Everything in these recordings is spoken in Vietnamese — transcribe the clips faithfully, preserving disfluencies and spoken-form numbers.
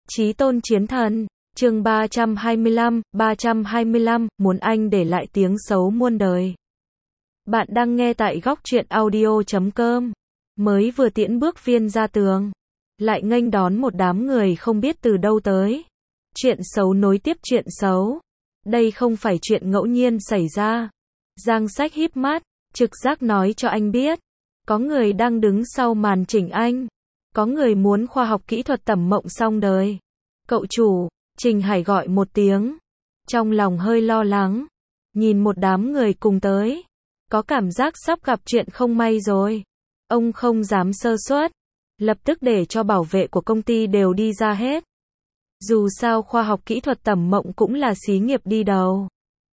Chí tôn chiến thần, chương ba trăm hai mươi lăm, ba trăm hai mươi lăm, muốn anh để lại tiếng xấu muôn đời. Bạn đang nghe tại góc truyện audio chấm com. Mới vừa tiễn bước Viên ra tường, lại nghênh đón một đám người không biết từ đâu tới. Chuyện xấu nối tiếp chuyện xấu. Đây không phải chuyện ngẫu nhiên xảy ra. Giang Sách híp mắt, trực giác nói cho anh biết. Có người đang đứng sau màn chỉnh anh. Có người muốn khoa học kỹ thuật tẩm mộng xong đời. Cậu chủ, Trình Hải gọi một tiếng. Trong lòng hơi lo lắng. Nhìn một đám người cùng tới. Có cảm giác sắp gặp chuyện không may rồi. Ông không dám sơ suất. Lập tức để cho bảo vệ của công ty đều đi ra hết. Dù sao khoa học kỹ thuật tẩm mộng cũng là xí nghiệp đi đầu.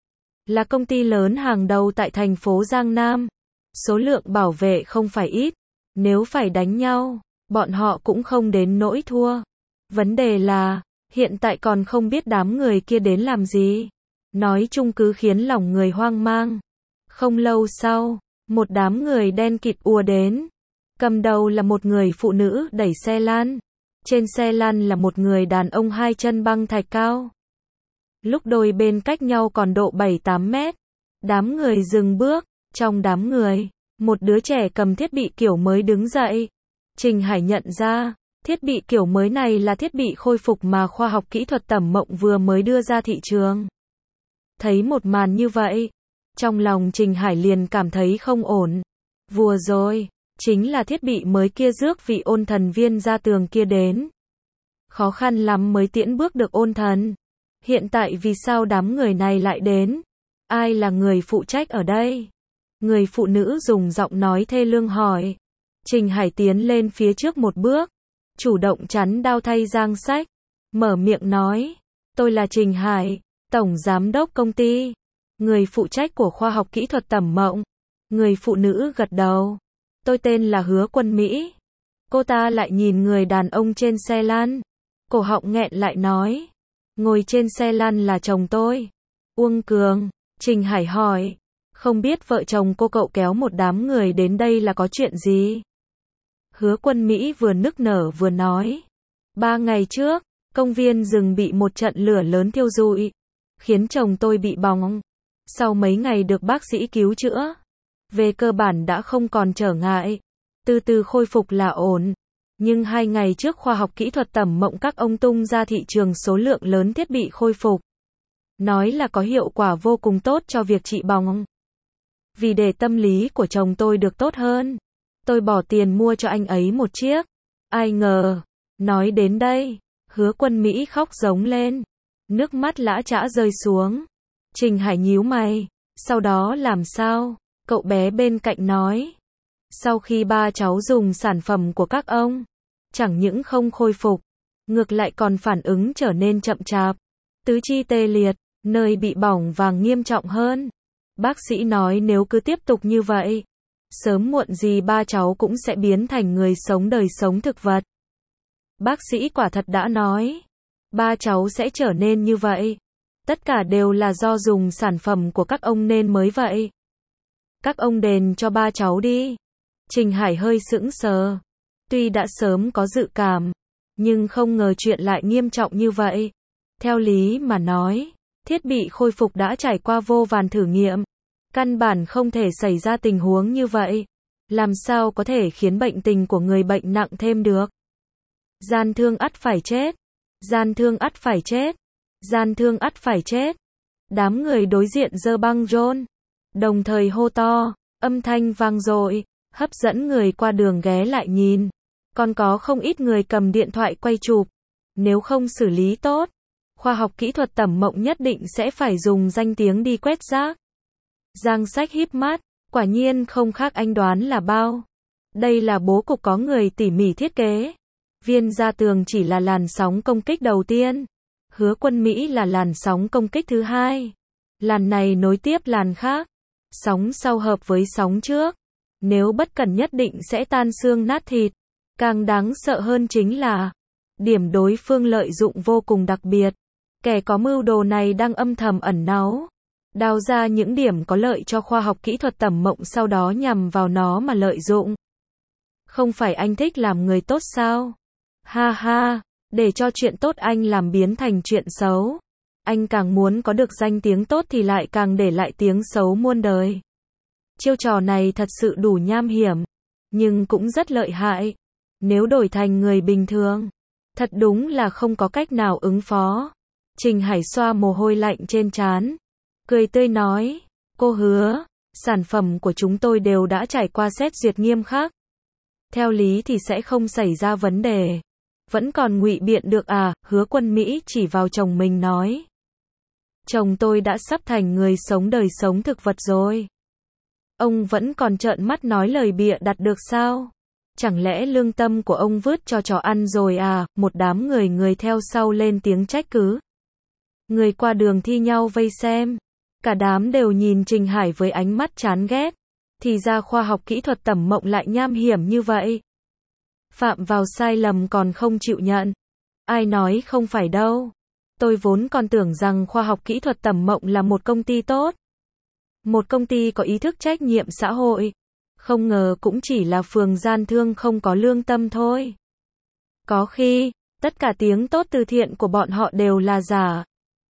Là công ty lớn hàng đầu tại thành phố Giang Nam. Số lượng bảo vệ không phải ít. Nếu phải đánh nhau, bọn họ cũng không đến nỗi thua. Vấn đề là, hiện tại còn không biết đám người kia đến làm gì. Nói chung cứ khiến lòng người hoang mang. Không lâu sau, một đám người đen kịt ùa đến. Cầm đầu là một người phụ nữ đẩy xe lan. Trên xe lăn là một người đàn ông hai chân băng thạch cao. Lúc đôi bên cách nhau còn độ bảy tám mét. Đám người dừng bước. Trong đám người, một đứa trẻ cầm thiết bị kiểu mới đứng dậy. Trình Hải nhận ra, thiết bị kiểu mới này là thiết bị khôi phục mà khoa học kỹ thuật tẩm mộng vừa mới đưa ra thị trường. Thấy một màn như vậy, trong lòng Trình Hải liền cảm thấy không ổn. Vừa rồi, chính là thiết bị mới kia rước vị ôn thần Viên ra tường kia đến. Khó khăn lắm mới tiễn bước được ôn thần. Hiện tại vì sao đám người này lại đến? Ai là người phụ trách ở đây? Người phụ nữ dùng giọng nói thê lương hỏi. Trình Hải tiến lên phía trước một bước, chủ động chắn đao thay Giang Sách, mở miệng nói, tôi là Trình Hải, tổng giám đốc công ty, người phụ trách của khoa học kỹ thuật tẩm mộng. Người phụ nữ gật đầu, tôi tên là Hứa Quân Mỹ. Cô ta lại nhìn người đàn ông trên xe lăn, cổ họng nghẹn lại nói, ngồi trên xe lăn là chồng tôi, Uông Cường. Trình Hải hỏi, không biết vợ chồng cô cậu kéo một đám người đến đây là có chuyện gì? Hứa Quân Mỹ vừa nức nở vừa nói. Ba ngày trước, công viên rừng bị một trận lửa lớn thiêu rụi, khiến chồng tôi bị bỏng. Sau mấy ngày được bác sĩ cứu chữa, về cơ bản đã không còn trở ngại, từ từ khôi phục là ổn. Nhưng hai ngày trước khoa học kỹ thuật tẩm mộng các ông tung ra thị trường số lượng lớn thiết bị khôi phục. Nói là có hiệu quả vô cùng tốt cho việc trị bỏng. Vì để tâm lý của chồng tôi được tốt hơn, tôi bỏ tiền mua cho anh ấy một chiếc. Ai ngờ, nói đến đây, Hứa Quân Mỹ khóc rống lên. Nước mắt lã chã rơi xuống. Trình Hải nhíu mày, sau đó làm sao? Cậu bé bên cạnh nói. Sau khi ba cháu dùng sản phẩm của các ông, chẳng những không khôi phục, ngược lại còn phản ứng trở nên chậm chạp, tứ chi tê liệt, nơi bị bỏng vàng nghiêm trọng hơn. Bác sĩ nói nếu cứ tiếp tục như vậy, sớm muộn gì ba cháu cũng sẽ biến thành người sống đời sống thực vật. Bác sĩ quả thật đã nói, ba cháu sẽ trở nên như vậy. Tất cả đều là do dùng sản phẩm của các ông nên mới vậy. Các ông đền cho ba cháu đi. Trình Hải hơi sững sờ. Tuy đã sớm có dự cảm, nhưng không ngờ chuyện lại nghiêm trọng như vậy. Theo lý mà nói, thiết bị khôi phục đã trải qua vô vàn thử nghiệm. Căn bản không thể xảy ra tình huống như vậy. Làm sao có thể khiến bệnh tình của người bệnh nặng thêm được? Gian thương ắt phải chết. Gian thương ắt phải chết. Gian thương ắt phải chết. Đám người đối diện giơ băng rôn, đồng thời hô to, âm thanh vang dội, hấp dẫn người qua đường ghé lại nhìn. Còn có không ít người cầm điện thoại quay chụp. Nếu không xử lý tốt, khoa học kỹ thuật tẩm mộng nhất định sẽ phải dùng danh tiếng đi quét rác. Giang Sách híp mắt, quả nhiên không khác anh đoán là bao. Đây là bố cục có người tỉ mỉ thiết kế. Viên ra tường chỉ là làn sóng công kích đầu tiên. Hứa Quân Mỹ là làn sóng công kích thứ hai. Làn này nối tiếp làn khác. Sóng sau hợp với sóng trước. Nếu bất cẩn nhất định sẽ tan xương nát thịt. Càng đáng sợ hơn chính là điểm đối phương lợi dụng vô cùng đặc biệt. Kẻ có mưu đồ này đang âm thầm ẩn náu, đào ra những điểm có lợi cho khoa học kỹ thuật tẩm mộng sau đó nhằm vào nó mà lợi dụng. Không phải anh thích làm người tốt sao? Ha ha, để cho chuyện tốt anh làm biến thành chuyện xấu. Anh càng muốn có được danh tiếng tốt thì lại càng để lại tiếng xấu muôn đời. Chiêu trò này thật sự đủ nham hiểm, nhưng cũng rất lợi hại. Nếu đổi thành người bình thường, thật đúng là không có cách nào ứng phó. Trình Hải xoa mồ hôi lạnh trên trán, cười tươi nói, cô Hứa, sản phẩm của chúng tôi đều đã trải qua xét duyệt nghiêm khắc. Theo lý thì sẽ không xảy ra vấn đề. Vẫn còn ngụy biện được à? Hứa Quân Mỹ chỉ vào chồng mình nói. Chồng tôi đã sắp thành người sống đời sống thực vật rồi. Ông vẫn còn trợn mắt nói lời bịa đặt được sao? Chẳng lẽ lương tâm của ông vứt cho chó ăn rồi à? Một đám người người theo sau lên tiếng trách cứ. Người qua đường thi nhau vây xem. Cả đám đều nhìn Trình Hải với ánh mắt chán ghét. Thì ra khoa học kỹ thuật Tẩm Mộng lại nham hiểm như vậy. Phạm vào sai lầm còn không chịu nhận. Ai nói không phải đâu. Tôi vốn còn tưởng rằng khoa học kỹ thuật Tẩm Mộng là một công ty tốt. Một công ty có ý thức trách nhiệm xã hội. Không ngờ cũng chỉ là phường gian thương không có lương tâm thôi. Có khi, tất cả tiếng tốt từ thiện của bọn họ đều là giả.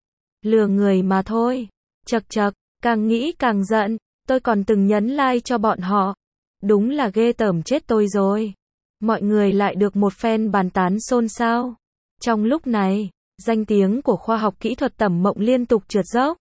Lừa người mà thôi. Chật chật, càng nghĩ càng giận. Tôi còn từng nhấn like cho bọn họ. Đúng là ghê tởm chết tôi rồi. Mọi người lại được một phen bàn tán xôn xao. Trong lúc này, danh tiếng của khoa học kỹ thuật Tẩm Mộng liên tục trượt dốc.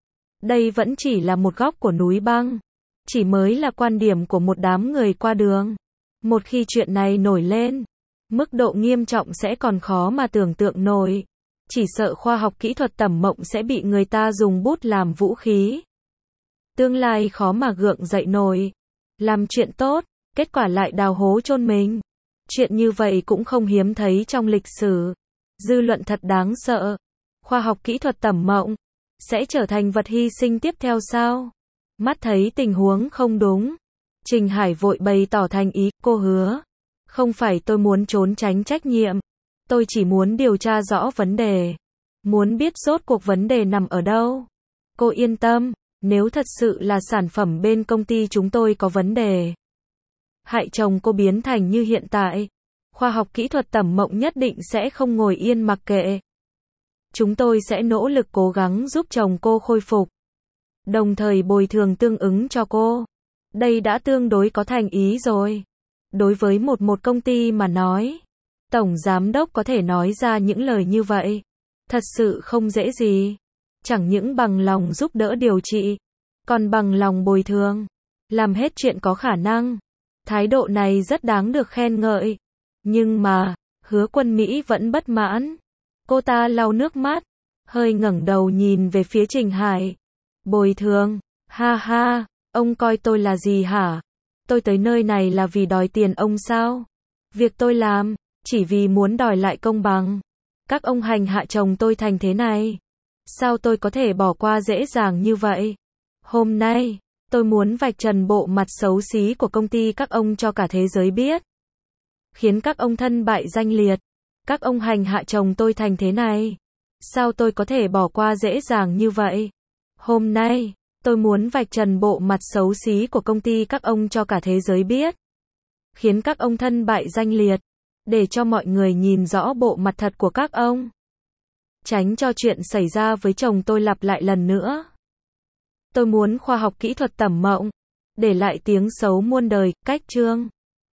Đây vẫn chỉ là một góc của núi băng. Chỉ mới là quan điểm của một đám người qua đường. Một khi chuyện này nổi lên, mức độ nghiêm trọng sẽ còn khó mà tưởng tượng nổi. Chỉ sợ khoa học kỹ thuật Tẩm Mộng sẽ bị người ta dùng bút làm vũ khí. Tương lai khó mà gượng dậy nổi. Làm chuyện tốt, kết quả lại đào hố chôn mình. Chuyện như vậy cũng không hiếm thấy trong lịch sử. Dư luận thật đáng sợ. Khoa học kỹ thuật Tẩm Mộng sẽ trở thành vật hy sinh tiếp theo sao? Mắt thấy tình huống không đúng, Trình Hải vội bày tỏ thành ý, cô Hứa. Không phải tôi muốn trốn tránh trách nhiệm. Tôi chỉ muốn điều tra rõ vấn đề. Muốn biết rốt cuộc vấn đề nằm ở đâu. Cô yên tâm, nếu thật sự là sản phẩm bên công ty chúng tôi có vấn đề, hại chồng cô biến thành như hiện tại, khoa học kỹ thuật Tẩm Mộng nhất định sẽ không ngồi yên mặc kệ. Chúng tôi sẽ nỗ lực cố gắng giúp chồng cô khôi phục, đồng thời bồi thường tương ứng cho cô. Đây đã tương đối có thành ý rồi. Đối với một một công ty mà nói, tổng giám đốc có thể nói ra những lời như vậy, thật sự không dễ gì. Chẳng những bằng lòng giúp đỡ điều trị, còn bằng lòng bồi thường, làm hết chuyện có khả năng. Thái độ này rất đáng được khen ngợi. Nhưng mà, Hứa Quân Mỹ vẫn bất mãn. Cô ta lau nước mắt, hơi ngẩng đầu nhìn về phía Trình Hải. Bồi thường, ha ha, ông coi tôi là gì hả? Tôi tới nơi này là vì đòi tiền ông sao? Việc tôi làm, chỉ vì muốn đòi lại công bằng. Các ông hành hạ chồng tôi thành thế này. Sao tôi có thể bỏ qua dễ dàng như vậy? Hôm nay, tôi muốn vạch trần bộ mặt xấu xí của công ty các ông cho cả thế giới biết. Khiến các ông thân bại danh liệt. Các ông hành hạ chồng tôi thành thế này. Sao tôi có thể bỏ qua dễ dàng như vậy? Hôm nay, tôi muốn vạch trần bộ mặt xấu xí của công ty các ông cho cả thế giới biết. Khiến các ông thân bại danh liệt. Để cho mọi người nhìn rõ bộ mặt thật của các ông. Tránh cho chuyện xảy ra với chồng tôi lặp lại lần nữa. Tôi muốn khoa học kỹ thuật Tẩm Mộng để lại tiếng xấu muôn đời. Cách chương